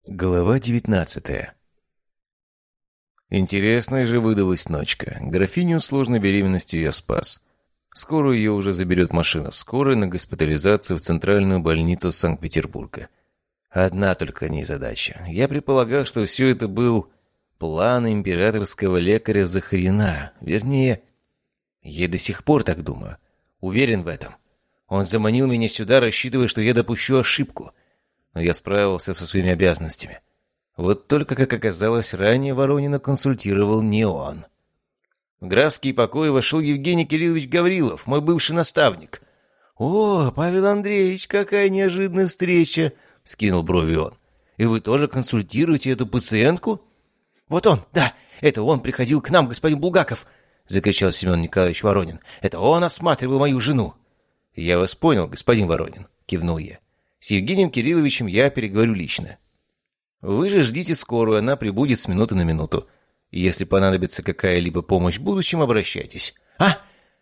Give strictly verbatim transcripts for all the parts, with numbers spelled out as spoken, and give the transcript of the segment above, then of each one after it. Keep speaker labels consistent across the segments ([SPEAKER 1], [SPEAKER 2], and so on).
[SPEAKER 1] Глава девятнадцатая. Интересная же выдалась ночка. Графиню с сложной беременностью я спас. Скоро ее уже заберет машина скорой на госпитализацию в центральную больницу Санкт-Петербурга. Одна только незадача. Я предполагал, что все это был план императорского лекаря Захарина. Вернее, я до сих пор так думаю. Уверен в этом. Он заманил меня сюда, рассчитывая, что я допущу ошибку. Но я справился со своими обязанностями. Вот только, как оказалось, ранее Воронина консультировал не он. В графский покой вошел Евгений Кириллович Гаврилов, мой бывший наставник. «О, Павел Андреевич, какая неожиданная встреча!» — вскинул брови он. «И вы тоже консультируете эту пациентку?» «Вот он, да, это он приходил к нам, господин Булгаков!» — закричал Семен Николаевич Воронин. «Это он осматривал мою жену!» «Я вас понял, господин Воронин», — кивнул я. «С Евгением Кирилловичем я переговорю лично. Вы же ждите скорую, она прибудет с минуты на минуту. Если понадобится какая-либо помощь в будущем, обращайтесь». «А?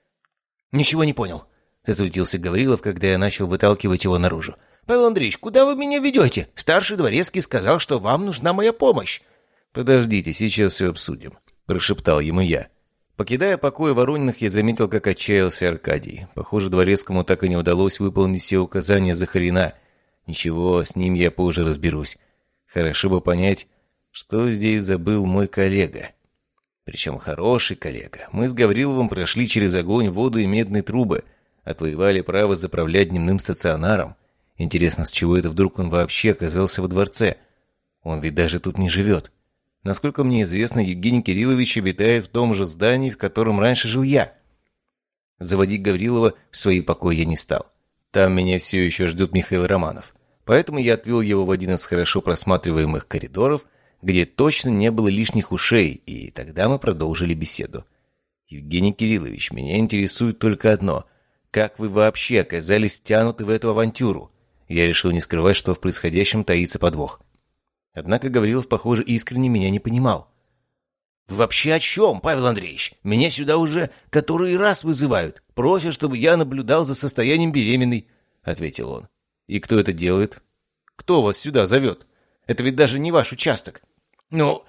[SPEAKER 1] Ничего не понял», — засуетился Гаврилов, когда я начал выталкивать его наружу. «Павел Андреевич, куда вы меня ведете? Старший дворецкий сказал, что вам нужна моя помощь». «Подождите, сейчас все обсудим», — прошептал ему я. Покидая покой Ворониных, я заметил, как отчаялся Аркадий. Похоже, дворецкому так и не удалось выполнить все указания Захарина. Ничего, с ним я позже разберусь. Хорошо бы понять, что здесь забыл мой коллега. Причем хороший коллега. Мы с Гавриловым прошли через огонь, воду и медные трубы. Отвоевали право заправлять дневным стационаром. Интересно, с чего это вдруг он вообще оказался во дворце? Он ведь даже тут не живет. Насколько мне известно, Евгений Кириллович обитает в том же здании, в котором раньше жил я. Заводить Гаврилова в свои покои я не стал. Там меня все еще ждет Михаил Романов. Поэтому я отвел его в один из хорошо просматриваемых коридоров, где точно не было лишних ушей, и тогда мы продолжили беседу. «Евгений Кириллович, меня интересует только одно. Как вы вообще оказались втянуты в эту авантюру?» Я решил не скрывать, что в происходящем таится подвох. Однако Гаврилов, похоже, искренне меня не понимал. «Вы вообще о чем, Павел Андреевич? Меня сюда уже который раз вызывают. Просят, чтобы я наблюдал за состоянием беременной», — ответил он. «И кто это делает? Кто вас сюда зовет? Это ведь даже не ваш участок». «Ну,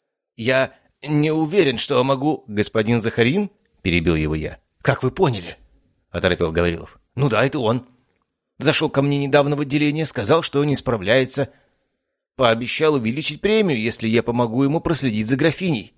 [SPEAKER 1] я не уверен, что могу...» «Господин Захарин?» — перебил его я. «Как вы поняли?» — оторопел Гаврилов. «Ну да, это он. Зашел ко мне недавно в отделение, сказал, что не справляется. Пообещал увеличить премию, если я помогу ему проследить за графиней».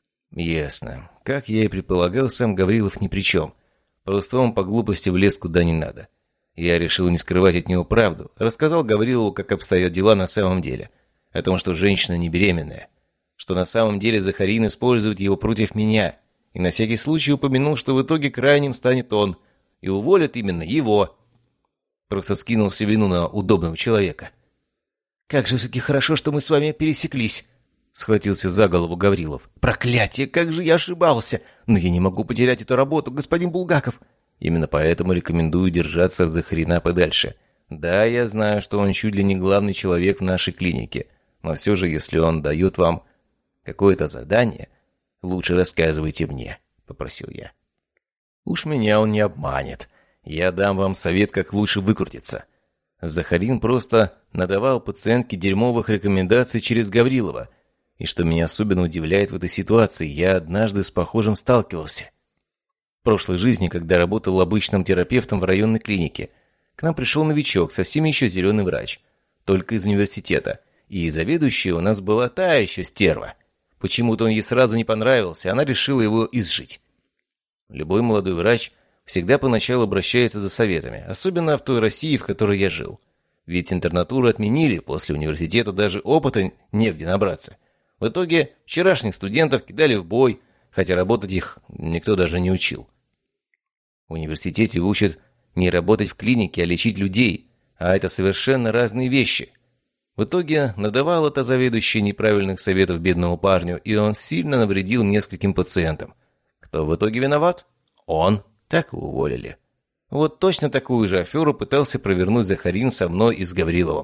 [SPEAKER 1] «Ясно. Как я и предполагал, сам Гаврилов ни при чем. Просто он по глупости влез куда не надо. Я решил не скрывать от него правду. Рассказал Гаврилову, как обстоят дела на самом деле. О том, что женщина не беременная. Что на самом деле Захарин использует его против меня. И на всякий случай упомянул, что в итоге крайним станет он. И уволят именно его. Просто скинул всю вину на удобного человека». «Как же все-таки хорошо, что мы с вами пересеклись», — схватился за голову Гаврилов. «Проклятие, как же я ошибался! Но я не могу потерять эту работу, господин Булгаков». «Именно поэтому рекомендую держаться от Захарина подальше. Да, я знаю, что он чуть ли не главный человек в нашей клинике, но все же, если он дает вам какое-то задание, лучше рассказывайте мне», — попросил я. «Уж меня он не обманет. Я дам вам совет, как лучше выкрутиться». Захарин просто надавал пациентке дерьмовых рекомендаций через Гаврилова. И что меня особенно удивляет в этой ситуации, я однажды с похожим сталкивался. В прошлой жизни, когда работал обычным терапевтом в районной клинике, к нам пришел новичок, совсем еще зеленый врач, только из университета. И заведующая у нас была та еще стерва. Почему-то он ей сразу не понравился, она решила его изжить. Любой молодой врач всегда поначалу обращается за советами, особенно в той России, в которой я жил. Ведь интернатуру отменили, после университета даже опыта негде набраться. В итоге вчерашних студентов кидали в бой, хотя работать их никто даже не учил. В университете учат не работать в клинике, а лечить людей, а это совершенно разные вещи. В итоге надавал это заведующий неправильных советов бедному парню, и он сильно навредил нескольким пациентам. Кто в итоге виноват? Он. Так и уволили. Вот точно такую же аферу пытался провернуть Захарин со мной и с Гавриловым.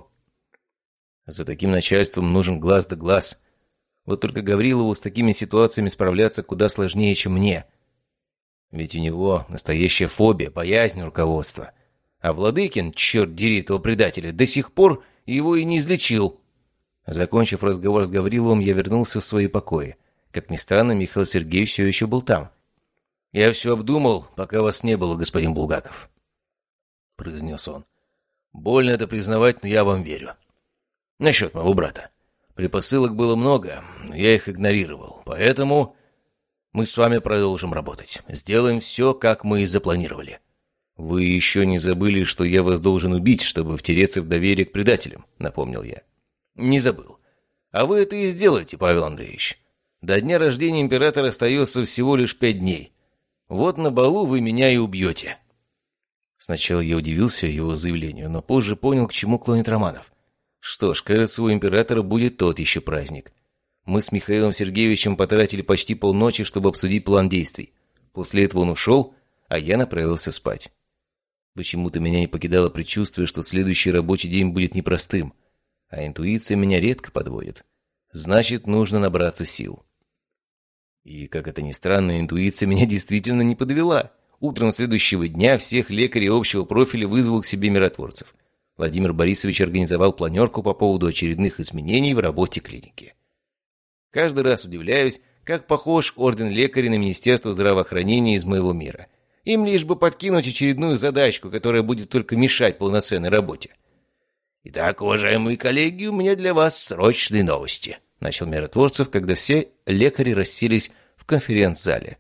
[SPEAKER 1] За таким начальством нужен глаз да глаз. Вот только Гаврилову с такими ситуациями справляться куда сложнее, чем мне. Ведь у него настоящая фобия, боязнь руководства. А Владыкин, черт дери этого предателя, до сих пор его и не излечил. Закончив разговор с Гавриловым, я вернулся в свои покои. Как ни странно, Михаил Сергеевич все еще был там. «Я все обдумал, пока вас не было, господин Булгаков», — произнес он. «Больно это признавать, но я вам верю. Насчет моего брата. Предпосылок было много, но я их игнорировал. Поэтому мы с вами продолжим работать. Сделаем все, как мы и запланировали. Вы еще не забыли, что я вас должен убить, чтобы втереться в доверие к предателям», — напомнил я. «Не забыл. А вы это и сделаете, Павел Андреевич. До дня рождения императора остается всего лишь пять дней. Вот на балу вы меня и убьете». Сначала я удивился его заявлению, но позже понял, к чему клонит Романов. Что ж, кажется, у императора будет тот еще праздник. Мы с Михаилом Сергеевичем потратили почти полночи, чтобы обсудить план действий. После этого он ушел, а я направился спать. Почему-то меня не покидало предчувствие, что следующий рабочий день будет непростым, а интуиция меня редко подводит. Значит, нужно набраться сил. И, как это ни странно, интуиция меня действительно не подвела. Утром следующего дня всех лекарей общего профиля вызвал к себе миротворцев. Владимир Борисович организовал планерку по поводу очередных изменений в работе клиники. Каждый раз удивляюсь, как похож орден лекарей на Министерство здравоохранения из моего мира. Им лишь бы подкинуть очередную задачку, которая будет только мешать полноценной работе. «Итак, уважаемые коллеги, у меня для вас срочные новости», — начал Миротворцев, когда все лекари расселись в конференц-зале.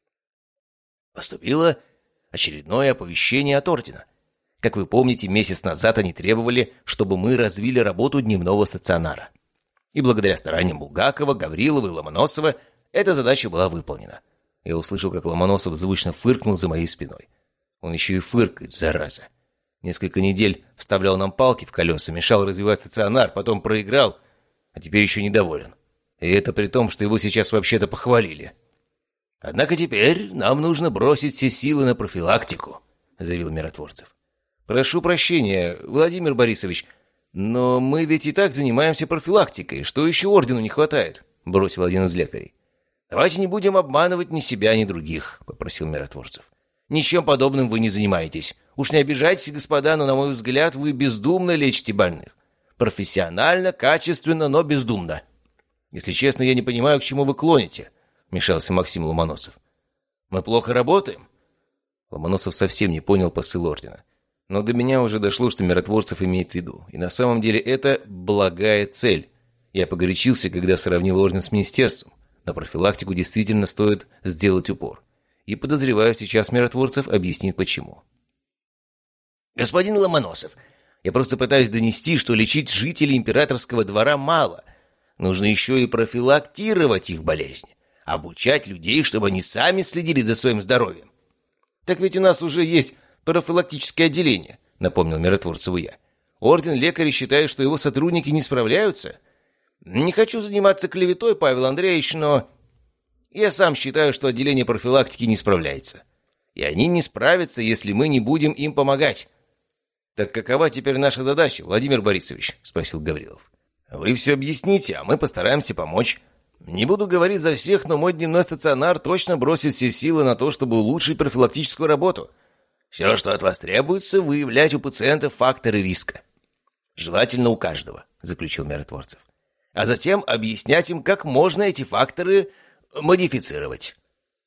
[SPEAKER 1] Поступило очередное оповещение от ордена. Как вы помните, месяц назад они требовали, чтобы мы развили работу дневного стационара. И благодаря стараниям Булгакова, Гаврилова и Ломоносова эта задача была выполнена. Я услышал, как Ломоносов звучно фыркнул за моей спиной. Он еще и фыркает, зараза. Несколько недель вставлял нам палки в колеса, мешал развивать стационар, потом проиграл, а теперь еще недоволен. И это при том, что его сейчас вообще-то похвалили. «Однако теперь нам нужно бросить все силы на профилактику», — заявил Миротворцев. «Прошу прощения, Владимир Борисович, но мы ведь и так занимаемся профилактикой. Что еще ордену не хватает?» — бросил один из лекарей. «Давайте не будем обманывать ни себя, ни других», — попросил Миротворцев. «Ничем подобным вы не занимаетесь. Уж не обижайтесь, господа, но, на мой взгляд, вы бездумно лечите больных. Профессионально, качественно, но бездумно. Если честно, я не понимаю, к чему вы клоните», — вмешался Максим Ломоносов. «Мы плохо работаем?» Ломоносов совсем не понял посыл ордена. Но до меня уже дошло, что Миротворцев имеет в виду. И на самом деле это благая цель. Я погорячился, когда сравнил орден с министерством. На профилактику действительно стоит сделать упор. И подозреваю, сейчас Миротворцев объяснит почему. «Господин Ломоносов, я просто пытаюсь донести, что лечить жителей императорского двора мало. Нужно еще и профилактировать их болезни. Обучать людей, чтобы они сами следили за своим здоровьем. Так ведь у нас уже есть профилактическое отделение», — напомнил Миротворцеву я. «Орден лекарей считает, что его сотрудники не справляются. Не хочу заниматься клеветой, Павел Андреевич, но я сам считаю, что отделение профилактики не справляется. И они не справятся, если мы не будем им помогать». «Так какова теперь наша задача, Владимир Борисович?» — спросил Гаврилов. «Вы все объясните, а мы постараемся помочь. Не буду говорить за всех, но мой дневной стационар точно бросит все силы на то, чтобы улучшить профилактическую работу. Все, что от вас требуется, выявлять у пациентов факторы риска. Желательно у каждого», — заключил Миротворцев. «А затем объяснять им, как можно эти факторы модифицировать».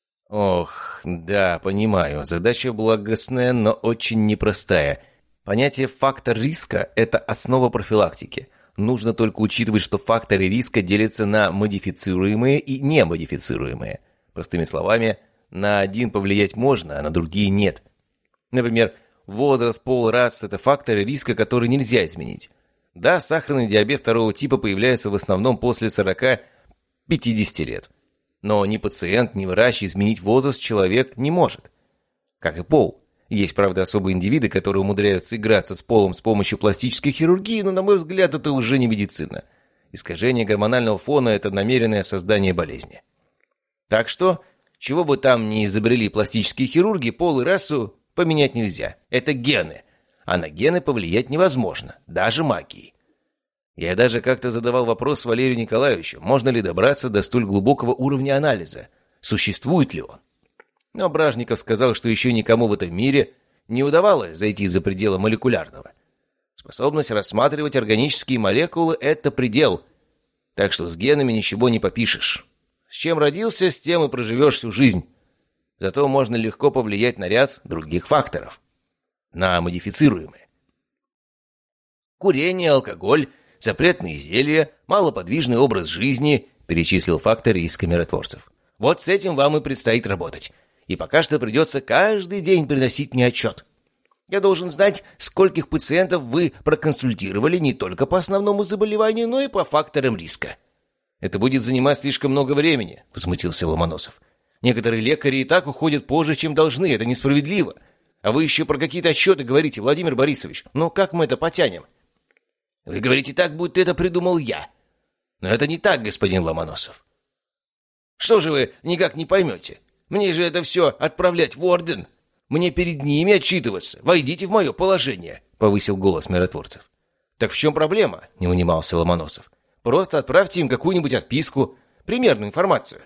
[SPEAKER 1] Ох, да, понимаю, задача благостная, но очень непростая. Понятие «фактор риска» — это основа профилактики. Нужно только учитывать, что факторы риска делятся на модифицируемые и немодифицируемые. Простыми словами, на один повлиять можно, а на другие нет. Например, возраст, пол, раса — это факторы риска, которые нельзя изменить. Да, сахарный диабет второго типа появляется в основном после сорока-пятидесяти лет. Но ни пациент, ни врач изменить возраст человек не может. Как и пол. Есть, правда, особые индивиды, которые умудряются играться с полом с помощью пластической хирургии, но, на мой взгляд, это уже не медицина. Искажение гормонального фона – это намеренное создание болезни. Так что, чего бы там ни изобрели пластические хирурги, пол и расу поменять нельзя. Это гены. А на гены повлиять невозможно, даже магией. Я даже как-то задавал вопрос Валерию Николаевичу, можно ли добраться до столь глубокого уровня анализа, существует ли он. Но Бражников сказал, что еще никому в этом мире не удавалось зайти за пределы молекулярного. Способность рассматривать органические молекулы – это предел, Так что с генами ничего не попишешь. С чем родился, с тем и проживешь всю жизнь. Зато можно легко повлиять на ряд других факторов. На модифицируемые. Курение, алкоголь, запретные зелья, малоподвижный образ жизни, перечислил фактор риска миротворцев. Вот с этим вам и предстоит работать. И пока что придется каждый день приносить мне отчет. Я должен знать, скольких пациентов вы проконсультировали не только по основному заболеванию, но и по факторам риска. Это будет занимать слишком много времени, возмутился Ломоносов. Некоторые лекари и так уходят позже, чем должны, это несправедливо. А вы еще про какие-то отчеты говорите, Владимир Борисович. Ну как мы это потянем? Вы говорите так, будто это придумал я. Но это не так, господин Ломоносов. Что же вы никак не поймете? Мне же это все отправлять в орден. Мне перед ними отчитываться. Войдите в мое положение, повысил голос миротворцев. Так в чем проблема? Не унимался Ломоносов. Просто отправьте им какую-нибудь отписку, примерную информацию.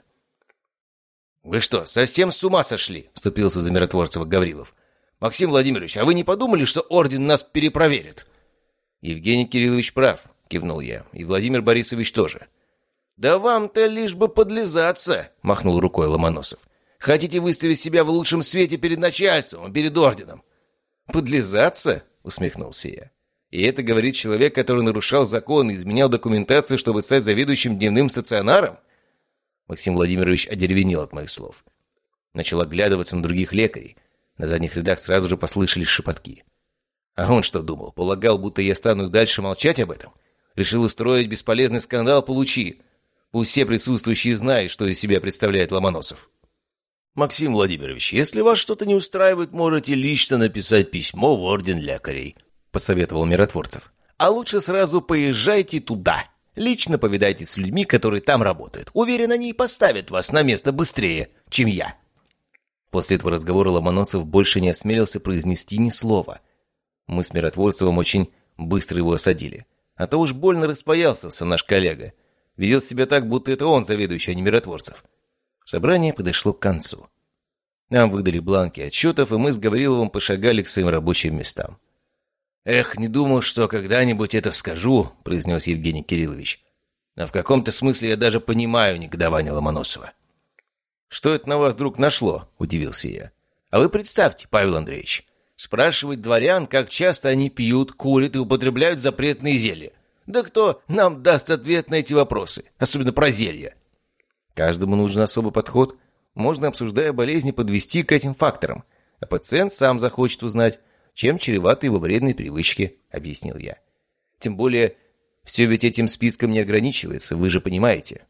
[SPEAKER 1] Вы что, совсем с ума сошли? Вступился за миротворцева Гаврилов. Максим Владимирович, а вы не подумали, что орден нас перепроверит? Евгений Кириллович прав, кивнул я. И Владимир Борисович тоже. Да вам-то лишь бы подлизаться, махнул рукой Ломоносов. Хотите выставить себя в лучшем свете перед начальством, перед орденом? Подлизаться? Усмехнулся я. И это говорит человек, который нарушал закон и изменял документацию, чтобы стать заведующим дневным стационаром? Максим Владимирович одеревенел от моих слов. Начал оглядываться на других лекарей. На задних рядах сразу же послышались шепотки. А он что думал? Полагал, будто я стану дальше молчать об этом? Решил устроить бесполезный скандал, получи. Пусть все присутствующие знают, что из себя представляет Ломоносов. Максим Владимирович, если вас что-то не устраивает, можете лично написать письмо в орден лекарей, посоветовал миротворцев. А лучше сразу поезжайте туда. Лично повидайтесь с людьми, которые там работают. Уверен, они и поставят вас на место быстрее, чем я. После этого разговора Ломоносов больше не осмелился произнести ни слова. Мы с Миротворцевым очень быстро его осадили. А то уж больно распоялся наш коллега. Ведет себя так, будто это он заведующий, а не Миротворцев. Собрание подошло к концу. Нам выдали бланки отчетов, и мы с Гавриловым пошагали к своим рабочим местам. «Эх, не думал, что когда-нибудь это скажу», — произнес Евгений Кириллович. «Но в каком-то смысле я даже понимаю негодование Ломоносова». «Что это на вас вдруг нашло?» — удивился я. «А вы представьте, Павел Андреевич, спрашивать дворян, как часто они пьют, курят и употребляют запретные зелья. Да кто нам даст ответ на эти вопросы, особенно про зелья?» Каждому нужен особый подход. Можно, обсуждая болезни, подвести к этим факторам. А пациент сам захочет узнать, чем чреваты его вредные привычки, объяснил я. Тем более, все ведь этим списком не ограничивается, вы же понимаете.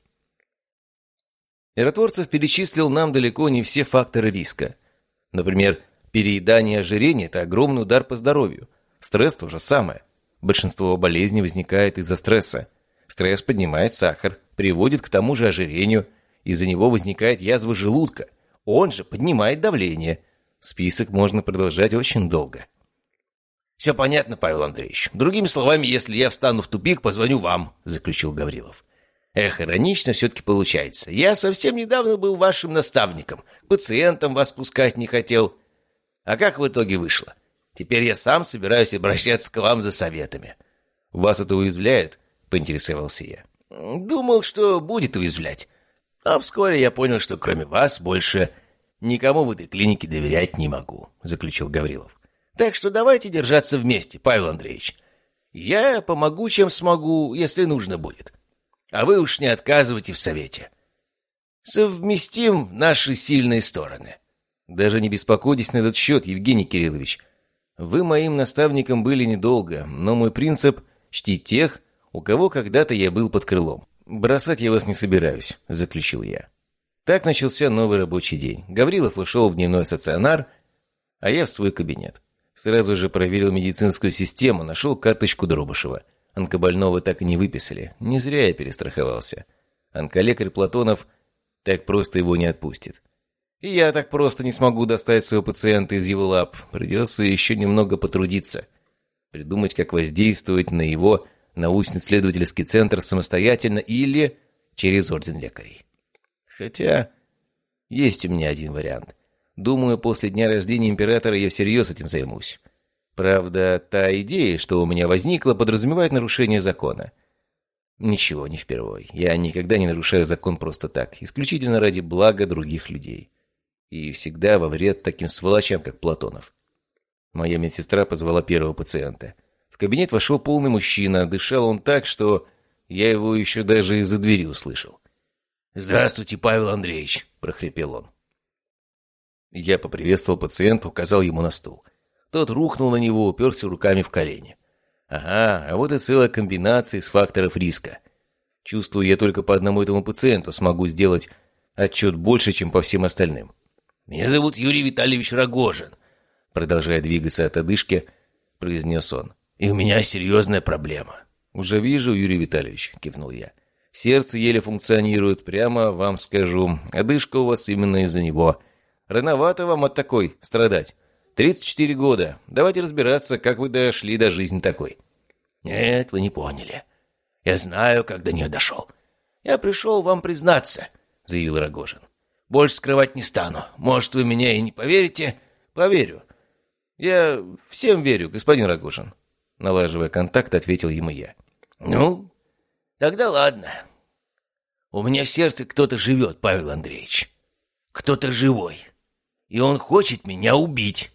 [SPEAKER 1] Миротворцев перечислил нам далеко не все факторы риска. Например, переедание и ожирение – это огромный удар по здоровью. Стресс – то же самое. Большинство болезней возникает из-за стресса. Стресс поднимает сахар, приводит к тому же ожирению. Из-за него возникает язва желудка. Он же поднимает давление. Список можно продолжать очень долго. «Все понятно, Павел Андреевич. Другими словами, если я встану в тупик, позвоню вам», — заключил Гаврилов. «Эх, иронично все-таки получается. Я совсем недавно был вашим наставником. К пациентам вас пускать не хотел. А как в итоге вышло? Теперь я сам собираюсь обращаться к вам за советами». «Вас это уязвляет?» — поинтересовался я. «Думал, что будет уязвлять. А вскоре я понял, что кроме вас больше никому в этой клинике доверять не могу», — заключил Гаврилов. «Так что давайте держаться вместе, Павел Андреевич. Я помогу, чем смогу, если нужно будет. А вы уж не отказывайте в совете. Совместим наши сильные стороны». «Даже не беспокойтесь на этот счет, Евгений Кириллович. Вы моим наставником были недолго, но мой принцип — чтить тех, у кого когда-то я был под крылом. Бросать я вас не собираюсь», — заключил я. Так начался новый рабочий день. Гаврилов ушел в дневной стационар, а я в свой кабинет. Сразу же проверил медицинскую систему, нашел карточку Дробышева. Онкобольного так и не выписали. Не зря я перестраховался. Онколекарь Платонов так просто его не отпустит. И я так просто не смогу достать своего пациента из его лап. Придется еще немного потрудиться. Придумать, как воздействовать на его научно-исследовательский центр самостоятельно или через орден лекарей. Хотя есть у меня один вариант. Думаю, после дня рождения императора я всерьез этим займусь. Правда, та идея, что у меня возникла, подразумевает нарушение закона. Ничего, не впервой. Я никогда не нарушаю закон просто так, исключительно ради блага других людей. И всегда во вред таким сволочам, как Платонов. Моя медсестра позвала первого пациента. В кабинет вошел полный мужчина. Дышал он так, что я его еще даже из-за двери услышал. «Здравствуйте, Павел Андреевич», — прохрипел он. Я поприветствовал пациента, указал ему на стул. Тот рухнул на него, уперся руками в колени. Ага, а вот и целая комбинация из факторов риска. Чувствую, я только по одному этому пациенту смогу сделать отчет больше, чем по всем остальным. «Меня зовут Юрий Витальевич Рогожин», — продолжая двигаться от одышки, произнес он. «И у меня серьезная проблема». «Уже вижу, Юрий Витальевич», — кивнул я. «Сердце еле функционирует, прямо вам скажу. Одышка у вас именно из-за него. Рановато вам от такой страдать. тридцать четыре года. Давайте разбираться, как вы дошли до жизни такой».
[SPEAKER 2] «Нет, вы не поняли. Я знаю, как до нее дошел. Я пришел вам признаться», — заявил Рогожин. «Больше скрывать не стану. Может, вы меня и не поверите?»
[SPEAKER 1] «Поверю. Я всем верю, господин Рогожин», — налаживая контакт, ответил ему я.
[SPEAKER 2] «Ну, тогда ладно. У меня в сердце кто-то живет, Павел Андреевич. Кто-то живой. И он хочет меня убить».